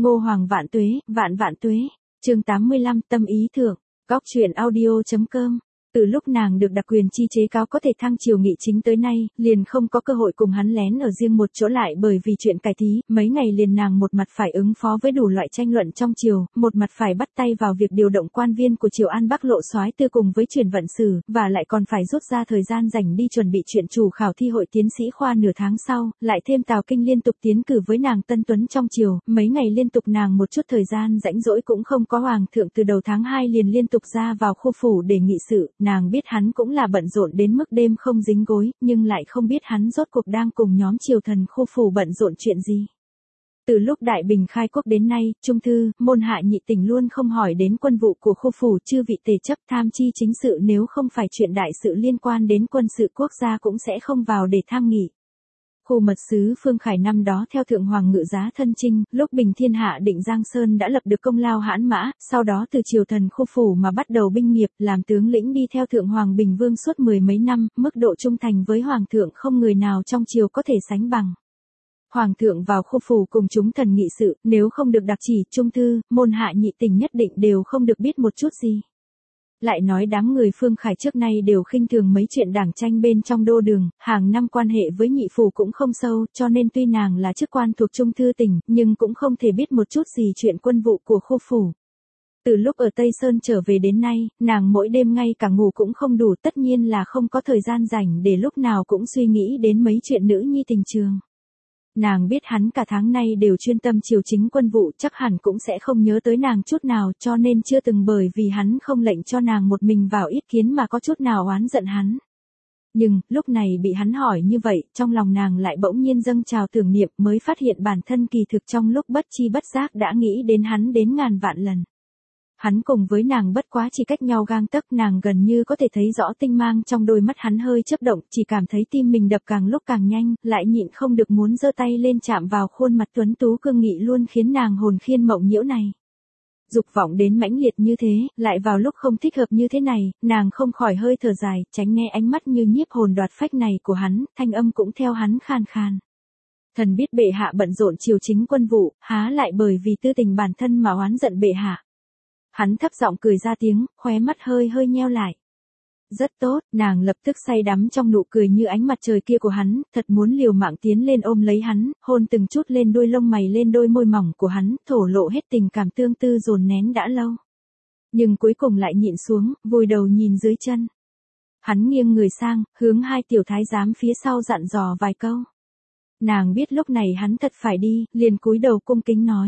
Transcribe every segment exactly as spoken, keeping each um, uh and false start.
Ngô Hoàng vạn tuế, vạn vạn tuế. Chương tám mươi lăm tâm ý thượng. Góc truyện audio.com. Từ lúc nàng được đặc quyền chi chế cáo có thể thăng triều nghị chính tới nay, liền không có cơ hội cùng hắn lén ở riêng một chỗ lại bởi vì chuyện cải thí, mấy ngày liền nàng một mặt phải ứng phó với đủ loại tranh luận trong triều, một mặt phải bắt tay vào việc điều động quan viên của triều An Bắc Lộ soái tư cùng với truyền vận sử, và lại còn phải rút ra thời gian rảnh đi chuẩn bị chuyện chủ khảo thi hội tiến sĩ khoa nửa tháng sau, lại thêm Tào Kinh liên tục tiến cử với nàng tân tuấn trong triều, mấy ngày liên tục nàng một chút thời gian rảnh rỗi cũng không có. Hoàng thượng từ đầu tháng hai liền liên tục ra vào khu phủ để nghị sự, nàng biết hắn cũng là bận rộn đến mức đêm không dính gối, nhưng lại không biết hắn rốt cuộc đang cùng nhóm triều thần khu phủ bận rộn chuyện gì. Từ lúc Đại Bình khai quốc đến nay, Trung thư, môn hạ nhị tỉnh luôn không hỏi đến quân vụ của khu phủ, chư vị tề chấp tham chi chính sự, nếu không phải chuyện đại sự liên quan đến quân sự quốc gia cũng sẽ không vào để tham nghị. Khu mật sứ Phương Khải năm đó theo Thượng Hoàng ngự giá thân chinh, lúc bình thiên hạ định Giang Sơn đã lập được công lao hãn mã, sau đó từ triều thần khu phủ mà bắt đầu binh nghiệp, làm tướng lĩnh đi theo Thượng Hoàng Bình Vương suốt mười mấy năm, mức độ trung thành với Hoàng thượng không người nào trong triều có thể sánh bằng. Hoàng thượng vào khu phủ cùng chúng thần nghị sự, nếu không được đặc chỉ, trung thư, môn hạ nhị tỉnh nhất định đều không được biết một chút gì. Lại nói đám người Phương Khải trước nay đều khinh thường mấy chuyện đảng tranh bên trong đô đường, hàng năm quan hệ với nhị phủ cũng không sâu, cho nên tuy nàng là chức quan thuộc trung thư tỉnh, nhưng cũng không thể biết một chút gì chuyện quân vụ của khu phủ. Từ lúc ở Tây Sơn trở về đến nay, nàng mỗi đêm ngay cả ngủ cũng không đủ, tất nhiên là không có thời gian rảnh để lúc nào cũng suy nghĩ đến mấy chuyện nữ nhi tình trường. Nàng biết hắn cả tháng nay đều chuyên tâm chiều chính quân vụ, chắc hẳn cũng sẽ không nhớ tới nàng chút nào, cho nên chưa từng bởi vì hắn không lệnh cho nàng một mình vào ý kiến mà có chút nào oán giận hắn. Nhưng, lúc này bị hắn hỏi như vậy, trong lòng nàng lại bỗng nhiên dâng trào tưởng niệm, mới phát hiện bản thân kỳ thực trong lúc bất chi bất giác đã nghĩ đến hắn đến ngàn vạn lần. Hắn cùng với nàng bất quá chỉ cách nhau gang tấc, nàng gần như có thể thấy rõ tinh mang trong đôi mắt hắn hơi chớp động, chỉ cảm thấy tim mình đập càng lúc càng nhanh, lại nhịn không được muốn giơ tay lên chạm vào khuôn mặt tuấn tú cương nghị luôn khiến nàng hồn khiên mộng nhiễu này. Dục vọng đến mãnh liệt như thế, lại vào lúc không thích hợp như thế này, nàng không khỏi hơi thở dài, tránh né ánh mắt như nhiếp hồn đoạt phách này của hắn, thanh âm cũng theo hắn khan khan. Thần biết bệ hạ bận rộn triều chính quân vụ, há lại bởi vì tư tình bản thân mà oán giận bệ hạ. Hắn thấp giọng cười ra tiếng, khóe mắt hơi hơi nheo lại. Rất tốt, nàng lập tức say đắm trong nụ cười như ánh mặt trời kia của hắn, thật muốn liều mạng tiến lên ôm lấy hắn, hôn từng chút lên đuôi lông mày lên đôi môi mỏng của hắn, thổ lộ hết tình cảm tương tư dồn nén đã lâu. Nhưng cuối cùng lại nhịn xuống, vùi đầu nhìn dưới chân. Hắn nghiêng người sang, hướng hai tiểu thái giám phía sau dặn dò vài câu. Nàng biết lúc này hắn thật phải đi, liền cúi đầu cung kính nói.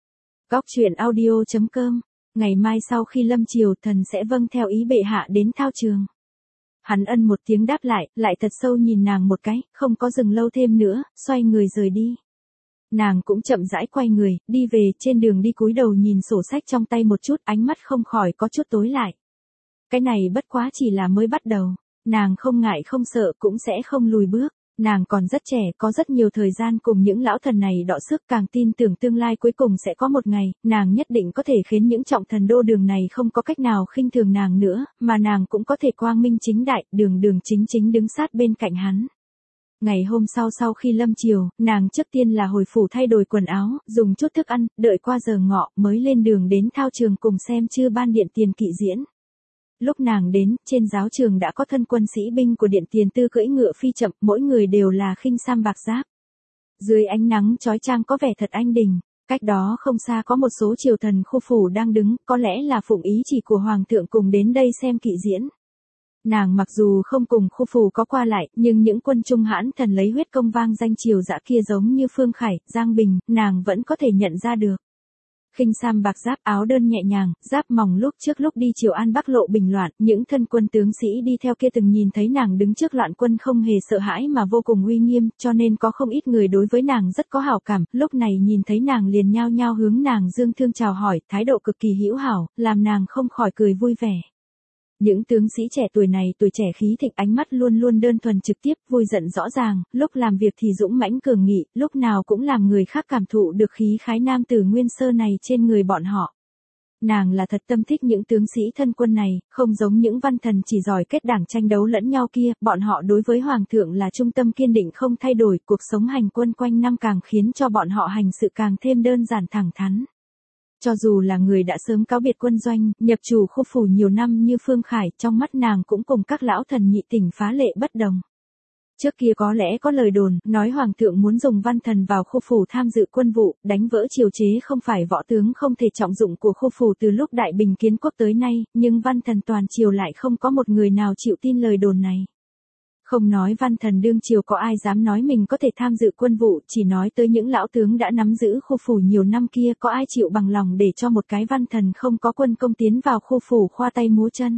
Góc truyện audio.com. Ngày mai sau khi lâm triều, thần sẽ vâng theo ý bệ hạ đến thao trường. Hắn ân một tiếng đáp lại, lại thật sâu nhìn nàng một cái, không có dừng lâu thêm nữa, xoay người rời đi. Nàng cũng chậm rãi quay người, đi về, trên đường đi cúi đầu nhìn sổ sách trong tay một chút, ánh mắt không khỏi có chút tối lại. Cái này bất quá chỉ là mới bắt đầu, nàng không ngại không sợ cũng sẽ không lùi bước. Nàng còn rất trẻ, có rất nhiều thời gian cùng những lão thần này đọ sức, càng tin tưởng tương lai cuối cùng sẽ có một ngày, nàng nhất định có thể khiến những trọng thần đô đường này không có cách nào khinh thường nàng nữa, mà nàng cũng có thể quang minh chính đại, đường đường chính chính đứng sát bên cạnh hắn. Ngày hôm sau sau khi lâm triều, nàng trước tiên là hồi phủ thay đổi quần áo, dùng chút thức ăn, đợi qua giờ ngọ mới lên đường đến thao trường cùng xem chư ban điện tiền kỵ diễn. Lúc nàng đến, trên giáo trường đã có thân quân sĩ binh của điện tiền tư cưỡi ngựa phi chậm, mỗi người đều là khinh sam bạc giáp. Dưới ánh nắng chói chang có vẻ thật anh đình, cách đó không xa có một số triều thần khu phủ đang đứng, có lẽ là phụng ý chỉ của hoàng thượng cùng đến đây xem kỵ diễn. Nàng mặc dù không cùng khu phủ có qua lại, nhưng những quân trung hãn thần lấy huyết công vang danh triều dã kia giống như Phương Khải, Giang Bình, nàng vẫn có thể nhận ra được. Khinh sam bạc giáp, áo đơn nhẹ nhàng, giáp mỏng, lúc trước lúc đi triều An Bắc Lộ bình loạn, những thân quân tướng sĩ đi theo kia từng nhìn thấy nàng đứng trước loạn quân không hề sợ hãi mà vô cùng uy nghiêm, cho nên có không ít người đối với nàng rất có hảo cảm, lúc này nhìn thấy nàng liền nhao nhao hướng nàng dương thương chào hỏi, thái độ cực kỳ hữu hảo, làm nàng không khỏi cười vui vẻ. Những tướng sĩ trẻ tuổi này tuổi trẻ khí thịnh, ánh mắt luôn luôn đơn thuần trực tiếp, vui giận rõ ràng, lúc làm việc thì dũng mãnh cường nghị, lúc nào cũng làm người khác cảm thụ được khí khái nam tử nguyên sơ này trên người bọn họ. Nàng là thật tâm thích những tướng sĩ thân quân này, không giống những văn thần chỉ giỏi kết đảng tranh đấu lẫn nhau kia, bọn họ đối với hoàng thượng là trung tâm kiên định không thay đổi, cuộc sống hành quân quanh năm càng khiến cho bọn họ hành sự càng thêm đơn giản thẳng thắn. Cho dù là người đã sớm cáo biệt quân doanh, nhập chủ khu phủ nhiều năm như Phương Khải, trong mắt nàng cũng cùng các lão thần nhị tỉnh phá lệ bất đồng. Trước kia có lẽ có lời đồn, nói hoàng thượng muốn dùng văn thần vào khu phủ tham dự quân vụ, đánh vỡ triều chế không phải võ tướng không thể trọng dụng của khu phủ từ lúc Đại Bình kiến quốc tới nay, nhưng văn thần toàn triều lại không có một người nào chịu tin lời đồn này. Không nói văn thần đương triều có ai dám nói mình có thể tham dự quân vụ, chỉ nói tới những lão tướng đã nắm giữ khu phủ nhiều năm kia có ai chịu bằng lòng để cho một cái văn thần không có quân công tiến vào khu phủ khoa tay múa chân.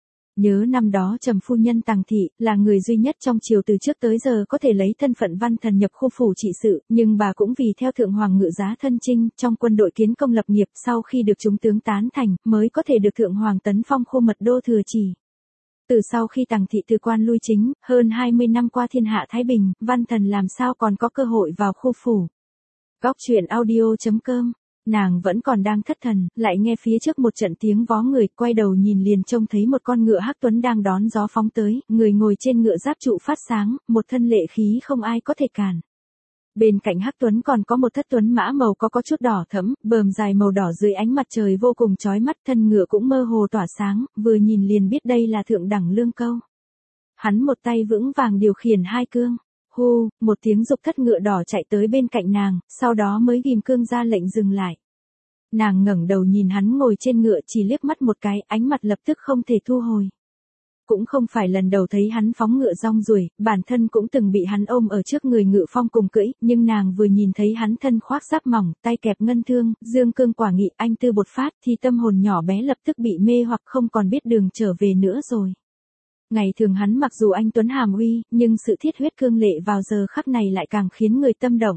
Nhớ năm đó Trầm phu nhân Tằng Thị, là người duy nhất trong triều từ trước tới giờ có thể lấy thân phận văn thần nhập khu phủ trị sự, nhưng bà cũng vì theo thượng hoàng ngự giá thân chinh, trong quân đội kiến công lập nghiệp sau khi được chúng tướng tán thành, mới có thể được thượng hoàng tấn phong khu mật đô thừa chỉ. Từ sau khi Tằng Thị từ quan lui chính, hơn hai mươi năm qua thiên hạ thái bình, văn thần làm sao còn có cơ hội vào khu phủ. Góc truyện audio chấm com. Nàng vẫn còn đang thất thần, lại nghe phía trước một trận tiếng vó người, quay đầu nhìn liền trông thấy một con ngựa hắc tuấn đang đón gió phóng tới, người ngồi trên ngựa giáp trụ phát sáng, một thân lệ khí không ai có thể cản. Bên cạnh hắc tuấn còn có một thất tuấn mã màu có có chút đỏ thẫm, bờm dài màu đỏ dưới ánh mặt trời vô cùng chói mắt, thân ngựa cũng mơ hồ tỏa sáng, vừa nhìn liền biết đây là thượng đẳng lương câu. Hắn một tay vững vàng điều khiển hai cương. Hu, một tiếng dục thất ngựa đỏ chạy tới bên cạnh nàng, sau đó mới ghim cương ra lệnh dừng lại. Nàng ngẩng đầu nhìn hắn ngồi trên ngựa chỉ liếc mắt một cái, ánh mặt lập tức không thể thu hồi. Cũng không phải lần đầu thấy hắn phóng ngựa rong ruổi, bản thân cũng từng bị hắn ôm ở trước người ngự phong cùng cưỡi, nhưng nàng vừa nhìn thấy hắn thân khoác giáp mỏng, tay kẹp ngân thương, dương cương quả nghị, anh tư bột phát, thì tâm hồn nhỏ bé lập tức bị mê hoặc không còn biết đường trở về nữa rồi. Ngày thường hắn mặc dù anh tuấn hàm uy, nhưng sự thiết huyết cương lệ vào giờ khắc này lại càng khiến người tâm động.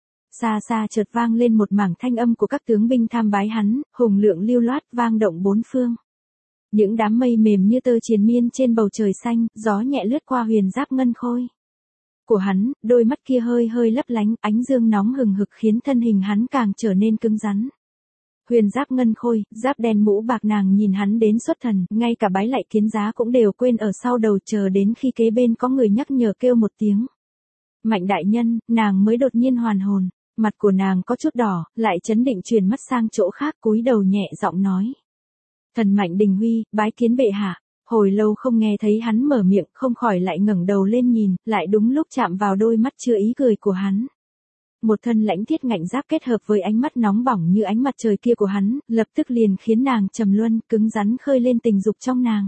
Xa xa chợt vang lên một mảng thanh âm của các tướng binh tham bái hắn, hùng lượng lưu loát vang động bốn phương. Những đám mây mềm như tơ triền miên trên bầu trời xanh, gió nhẹ lướt qua huyền giáp ngân khôi của hắn, đôi mắt kia hơi hơi lấp lánh, ánh dương nóng hừng hực khiến thân hình hắn càng trở nên cứng rắn. Huyền giáp ngân khôi, giáp đen mũ bạc, nàng nhìn hắn đến xuất thần, ngay cả bái lạy kiến giá cũng đều quên ở sau đầu, chờ đến khi kế bên có người nhắc nhở kêu một tiếng. Mạnh đại nhân, nàng mới đột nhiên hoàn hồn, mặt của nàng có chút đỏ, lại chấn định truyền mắt sang chỗ khác, cúi đầu nhẹ giọng nói. Thần Mạnh Đình Huy, bái kiến bệ hạ. Hồi lâu không nghe thấy hắn mở miệng, không khỏi lại ngẩng đầu lên nhìn, lại đúng lúc chạm vào đôi mắt chưa ý cười của hắn. Một thân lãnh thiết ngạnh giáp kết hợp với ánh mắt nóng bỏng như ánh mặt trời kia của hắn, lập tức liền khiến nàng trầm luân, cứng rắn khơi lên tình dục trong nàng.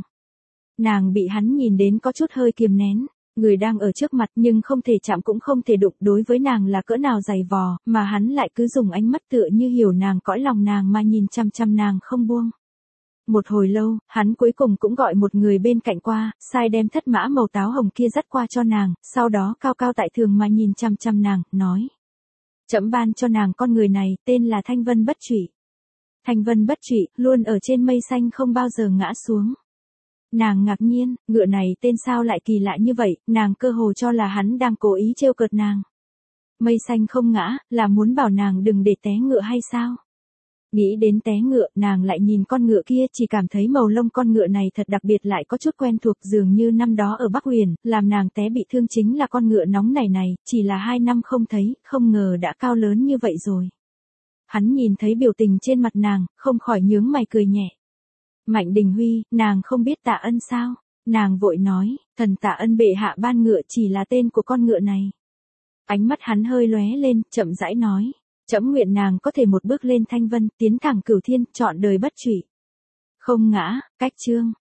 Nàng bị hắn nhìn đến có chút hơi kiềm nén, người đang ở trước mặt nhưng không thể chạm cũng không thể đụng, đối với nàng là cỡ nào dày vò, mà hắn lại cứ dùng ánh mắt tựa như hiểu nàng cõi lòng nàng mà nhìn chăm chăm nàng không buông. Một hồi lâu, hắn cuối cùng cũng gọi một người bên cạnh qua, sai đem thất mã màu táo hồng kia dắt qua cho nàng, sau đó cao cao tại thường mà nhìn chăm chăm nàng, nói. Trẫm ban cho nàng con người này, tên là Thanh Vân Bất Trụy. Thanh Vân Bất Trụy, luôn ở trên mây xanh không bao giờ ngã xuống. Nàng ngạc nhiên, ngựa này tên sao lại kỳ lạ như vậy, nàng cơ hồ cho là hắn đang cố ý trêu cợt nàng. Mây xanh không ngã, là muốn bảo nàng đừng để té ngựa hay sao? Nghĩ đến té ngựa, nàng lại nhìn con ngựa kia, chỉ cảm thấy màu lông con ngựa này thật đặc biệt, lại có chút quen thuộc, dường như năm đó ở Bắc Huyền, làm nàng té bị thương chính là con ngựa nóng này này, chỉ là hai năm không thấy, không ngờ đã cao lớn như vậy rồi. Hắn nhìn thấy biểu tình trên mặt nàng, không khỏi nhướng mày cười nhẹ. Mạnh Đình Huy, nàng không biết tạ ân sao? Nàng vội nói, thần tạ ân bệ hạ ban ngựa chỉ là tên của con ngựa này. Ánh mắt hắn hơi lóe lên, chậm rãi nói. Trẫm nguyện nàng có thể một bước lên thanh vân, tiến thẳng cửu thiên, trọn đời bất trụy. Không ngã, cách chương.